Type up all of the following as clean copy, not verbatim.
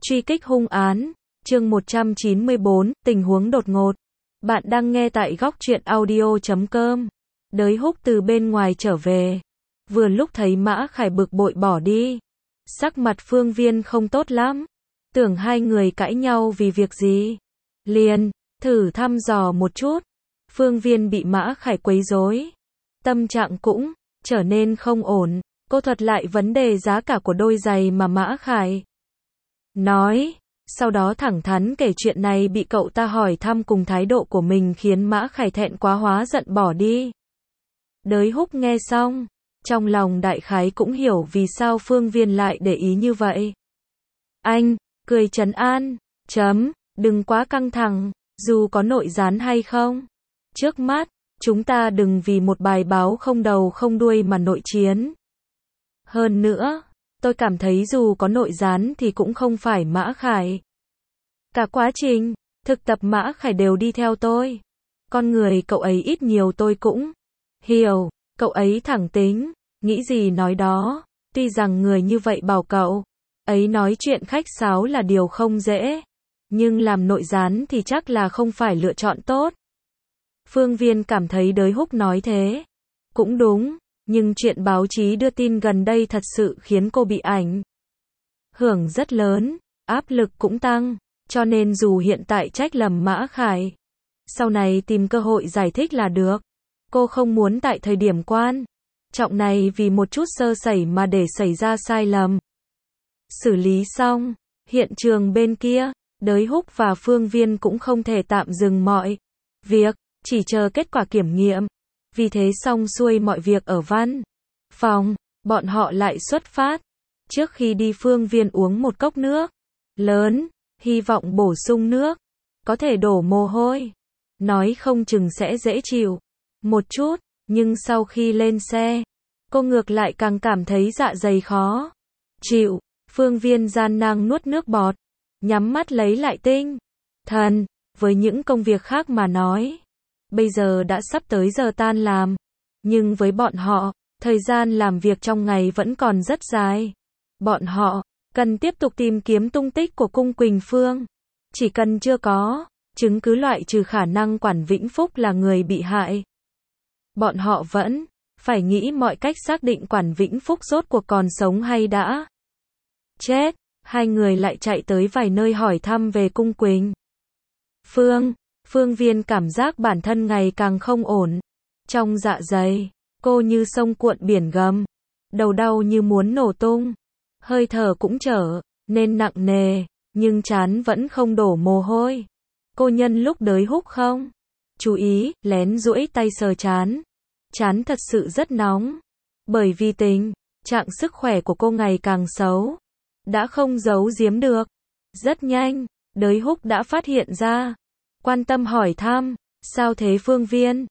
Truy kích hung án, chương 194, tình huống đột ngột. Bạn đang nghe tại góc truyện audio.com. Đới Húc từ bên ngoài trở về. Vừa lúc thấy Mã Khải bực bội bỏ đi. Sắc mặt Phương Viên không tốt lắm. Tưởng hai người cãi nhau vì việc gì. Liền, thử thăm dò một chút. Phương Viên bị Mã Khải quấy rối. Tâm trạng cũng trở nên không ổn. Cô thuật lại vấn đề giá cả của đôi giày mà Mã Khải nói, sau đó thẳng thắn kể chuyện này bị cậu ta hỏi thăm cùng thái độ của mình khiến Mã Khải thẹn quá hóa giận bỏ đi. Đới Húc nghe xong, trong lòng đại khái cũng hiểu vì sao Phương Viên lại để ý như vậy. Anh, cười trấn an, đừng quá căng thẳng, dù có nội gián hay không. Trước mắt, chúng ta đừng vì một bài báo không đầu không đuôi mà nội chiến. Hơn nữa, tôi cảm thấy dù có nội gián thì cũng không phải Mã Khải. Cả quá trình thực tập Mã Khải đều đi theo tôi. Con người cậu ấy ít nhiều tôi cũng hiểu, cậu ấy thẳng tính, nghĩ gì nói đó. Tuy rằng người như vậy bảo cậu ấy nói chuyện khách sáo là điều không dễ, nhưng làm nội gián thì chắc là không phải lựa chọn tốt. Phương Viên cảm thấy Đới Húc nói thế cũng đúng. Nhưng chuyện báo chí đưa tin gần đây thật sự khiến cô bị ảnh hưởng rất lớn, áp lực cũng tăng, cho nên dù hiện tại trách lầm Mã Khải, sau này tìm cơ hội giải thích là được. Cô không muốn tại thời điểm quan trọng này vì một chút sơ sẩy mà để xảy ra sai lầm. Xử lý xong, hiện trường bên kia, Đới Húc và Phương Viên cũng không thể tạm dừng mọi việc, chỉ chờ kết quả kiểm nghiệm. Vì thế xong xuôi mọi việc ở văn phòng, bọn họ lại xuất phát. Trước khi đi Phương Viên uống một cốc nước lớn, hy vọng bổ sung nước, có thể đổ mồ hôi. Nói không chừng sẽ dễ chịu một chút, nhưng sau khi lên xe, cô ngược lại càng cảm thấy dạ dày khó chịu. Phương Viên gian nan nuốt nước bọt, nhắm mắt lấy lại tinh thần. Với những công việc khác mà nói, bây giờ đã sắp tới giờ tan làm, nhưng với bọn họ, thời gian làm việc trong ngày vẫn còn rất dài. Bọn họ cần tiếp tục tìm kiếm tung tích của Cung Quỳnh Phương. Chỉ cần chưa có chứng cứ loại trừ khả năng Quản Vĩnh Phúc là người bị hại, bọn họ vẫn phải nghĩ mọi cách xác định Quản Vĩnh Phúc rốt cuộc còn sống hay đã chết. Hai người lại chạy tới vài nơi hỏi thăm về Cung Quỳnh Phương Viên cảm giác bản thân ngày càng không ổn. Trong dạ dày, cô như sông cuộn biển gầm. Đầu đau như muốn nổ tung. Hơi thở cũng trở nên nặng nề, nhưng trán vẫn không đổ mồ hôi. Cô nhân lúc Đới Húc không chú ý, lén duỗi tay sờ trán. Trán thật sự rất nóng. Bởi vì tình trạng sức khỏe của cô ngày càng xấu, đã không giấu giếm được. Rất nhanh, Đới Húc đã phát hiện ra. Quan tâm hỏi thăm, sao thế Phương Viên,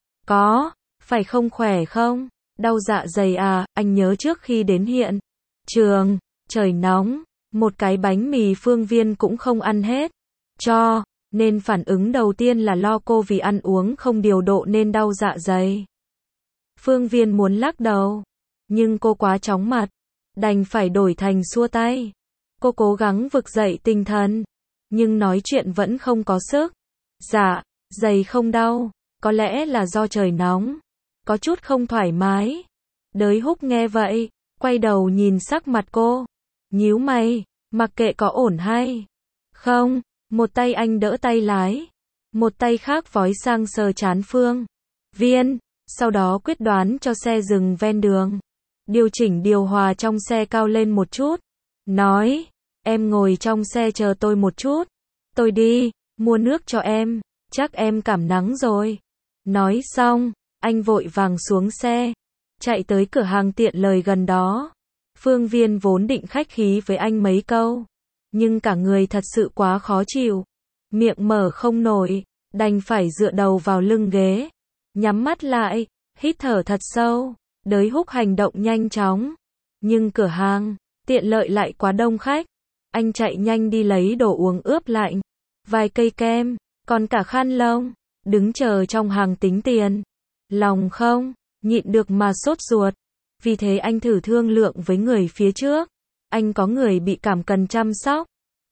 phải không khỏe không? Đau dạ dày à? Anh nhớ trước khi đến hiện trường, trời nóng, một cái bánh mì Phương Viên cũng không ăn hết, cho nên phản ứng đầu tiên là lo cô vì ăn uống không điều độ nên đau dạ dày. Phương Viên muốn lắc đầu, nhưng cô quá chóng mặt, đành phải đổi thành xua tay. Cô cố gắng vực dậy tinh thần, nhưng nói chuyện vẫn không có sức. Dạ dày không đau, có lẽ là do trời nóng, có chút không thoải mái. Đới Húc nghe vậy, quay đầu nhìn sắc mặt cô, nhíu mày, mặc kệ có ổn hay không, một tay anh đỡ tay lái, một tay khác vói sang sờ trán Phương Viên, sau đó quyết đoán cho xe dừng ven đường, điều chỉnh điều hòa trong xe cao lên một chút, nói, em ngồi trong xe chờ tôi một chút, tôi đi mua nước cho em, chắc em cảm nắng rồi. Nói xong, anh vội vàng xuống xe, chạy tới cửa hàng tiện lợi gần đó. Phương Viên vốn định khách khí với anh mấy câu, nhưng cả người thật sự quá khó chịu, miệng mở không nổi, đành phải dựa đầu vào lưng ghế, nhắm mắt lại, hít thở thật sâu. Đới Húc hành động nhanh chóng, nhưng cửa hàng tiện lợi lại quá đông khách. Anh chạy nhanh đi lấy đồ uống ướp lạnh, vài cây kem, còn cả khăn lông, đứng chờ trong hàng tính tiền. Lòng không nhịn được mà sốt ruột, vì thế anh thử thương lượng với người phía trước. Anh có người bị cảm cần chăm sóc,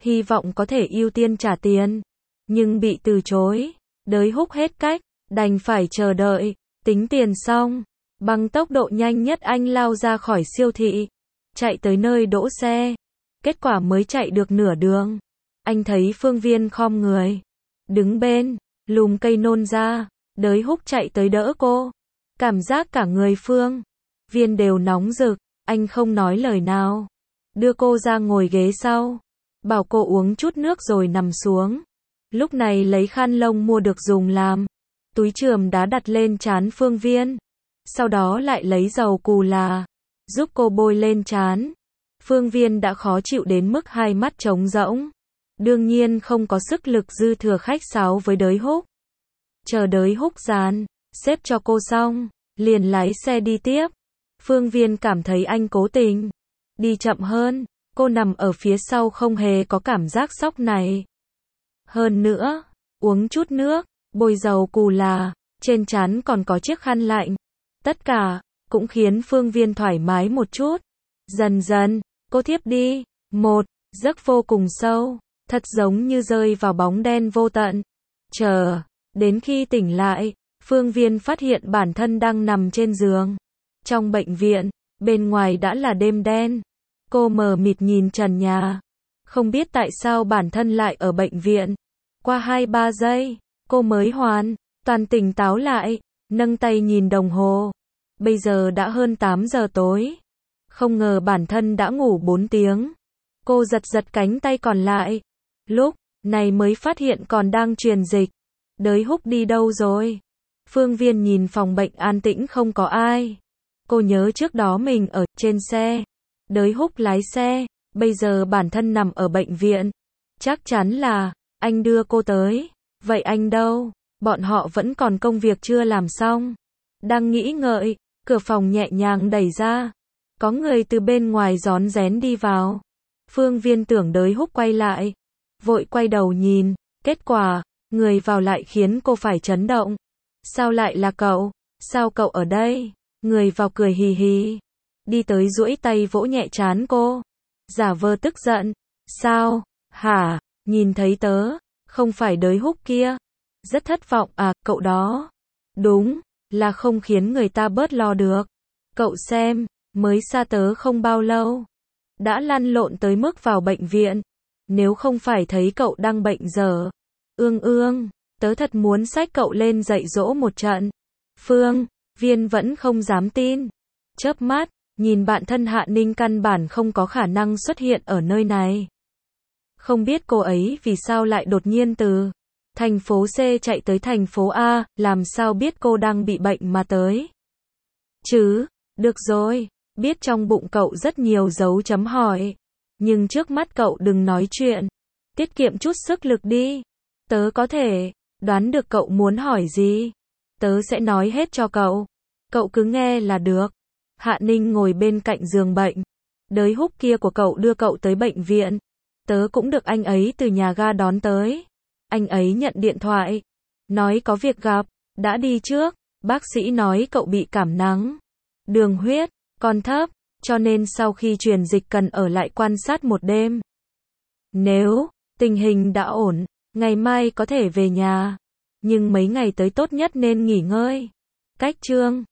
hy vọng có thể ưu tiên trả tiền, nhưng bị từ chối. Đới Húc hết cách, đành phải chờ đợi, tính tiền xong, bằng tốc độ nhanh nhất anh lao ra khỏi siêu thị, chạy tới nơi đỗ xe. Kết quả mới chạy được nửa đường, anh thấy Phương Viên khom người, đứng bên, lùm cây nôn ra. Đới Húc chạy tới đỡ cô, cảm giác cả người Phương Viên đều nóng rực, anh không nói lời nào, đưa cô ra ngồi ghế sau, bảo cô uống chút nước rồi nằm xuống. Lúc này lấy khăn lông mua được dùng làm túi chườm đá đặt lên trán Phương Viên, sau đó lại lấy dầu cù là giúp cô bôi lên trán. Phương Viên đã khó chịu đến mức hai mắt trống rỗng, đương nhiên không có sức lực dư thừa khách sáo với Đới Húc. Chờ Đới Húc dàn xếp cho cô xong, liền lái xe đi tiếp. Phương Viên cảm thấy anh cố tình đi chậm hơn, cô nằm ở phía sau không hề có cảm giác sốc này. Hơn nữa, uống chút nước, bôi dầu cù là, trên trán còn có chiếc khăn lạnh. Tất cả cũng khiến Phương Viên thoải mái một chút. Dần dần, cô thiếp đi, một giấc vô cùng sâu, thật giống như rơi vào bóng đen vô tận. Chờ đến khi tỉnh lại, Phương Viên phát hiện bản thân đang nằm trên giường trong bệnh viện, bên ngoài đã là đêm đen. Cô mờ mịt nhìn trần nhà, không biết tại sao bản thân lại ở bệnh viện. Qua 2-3 giây, cô mới hoàn toàn tỉnh táo lại, nâng tay nhìn đồng hồ. Bây giờ đã hơn 8 giờ tối. Không ngờ bản thân đã ngủ 4 tiếng. Cô giật giật cánh tay còn lại. Lúc này mới phát hiện còn đang truyền dịch. Đới Húc đi đâu rồi? Phương Viên nhìn phòng bệnh an tĩnh không có ai. Cô nhớ trước đó mình ở trên xe. Đới Húc lái xe. Bây giờ bản thân nằm ở bệnh viện. Chắc chắn là anh đưa cô tới. Vậy anh đâu? Bọn họ vẫn còn công việc chưa làm xong. Đang nghĩ ngợi, cửa phòng nhẹ nhàng đẩy ra. Có người từ bên ngoài rón rén đi vào. Phương Viên tưởng Đới Húc quay lại, vội quay đầu nhìn. Kết quả, người vào lại khiến cô phải chấn động. Sao lại là cậu? Sao cậu ở đây? Người vào cười hì hì, đi tới duỗi tay vỗ nhẹ trán cô, giả vờ tức giận. Sao? Hả? Nhìn thấy tớ, không phải Đới Húc kia. Rất thất vọng à, cậu đó. Đúng, là không khiến người ta bớt lo được. Cậu xem, mới xa tớ không bao lâu, đã lăn lộn tới mức vào bệnh viện. Nếu không phải thấy cậu đang bệnh dở, ương, tớ thật muốn xách cậu lên dạy dỗ một trận. Phương Viên vẫn không dám tin. Chớp mắt, nhìn bạn thân Hạ Ninh căn bản không có khả năng xuất hiện ở nơi này. Không biết cô ấy vì sao lại đột nhiên từ thành phố C chạy tới thành phố A, làm sao biết cô đang bị bệnh mà tới. Chứ, được rồi, biết trong bụng cậu rất nhiều dấu chấm hỏi. Nhưng trước mắt cậu đừng nói chuyện. Tiết kiệm chút sức lực đi. Tớ có thể đoán được cậu muốn hỏi gì. Tớ sẽ nói hết cho cậu. Cậu cứ nghe là được. Hạ Ninh ngồi bên cạnh giường bệnh. Đới Húc kia của cậu đưa cậu tới bệnh viện. Tớ cũng được anh ấy từ nhà ga đón tới. Anh ấy nhận điện thoại, nói có việc gặp, đã đi trước. Bác sĩ nói cậu bị cảm nắng, đường huyết còn thấp, cho nên sau khi truyền dịch cần ở lại quan sát một đêm. Nếu tình hình đã ổn, ngày mai có thể về nhà. Nhưng mấy ngày tới tốt nhất nên nghỉ ngơi. Cách chương